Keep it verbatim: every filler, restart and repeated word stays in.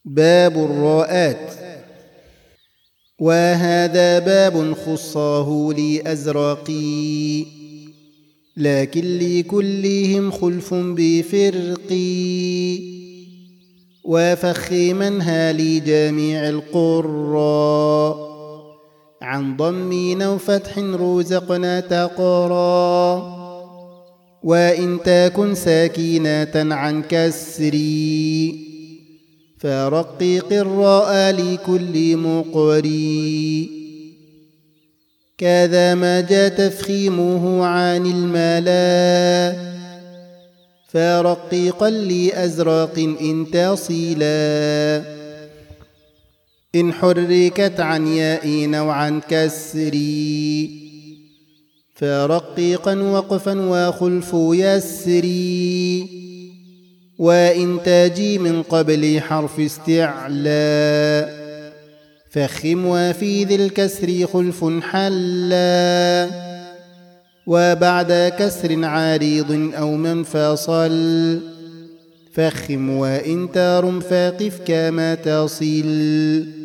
باب الراءات. وهذا باب خصاه لأزرقي، لكن لكلهم خلف بفرقي، وفخ منها لجميع القراء، عن ضم أو فتح رزقنا تقرا، وإن تكن ساكنة عن كسري، فرقق الراء لكل مقري. كذا ما جاء تفخيمه عن الملا، فرققا لأزرق إن تصلا، إن حركت عن ياء أو عن كسري، فرققا وقفا وخلف يسري، وإن تجي من قبل حرف استعلاء، فخم وفي ذي الكسر خلف حلا، وبعد كسر عارض أو منفصل، فخم وإن ترم فقف كما تصل.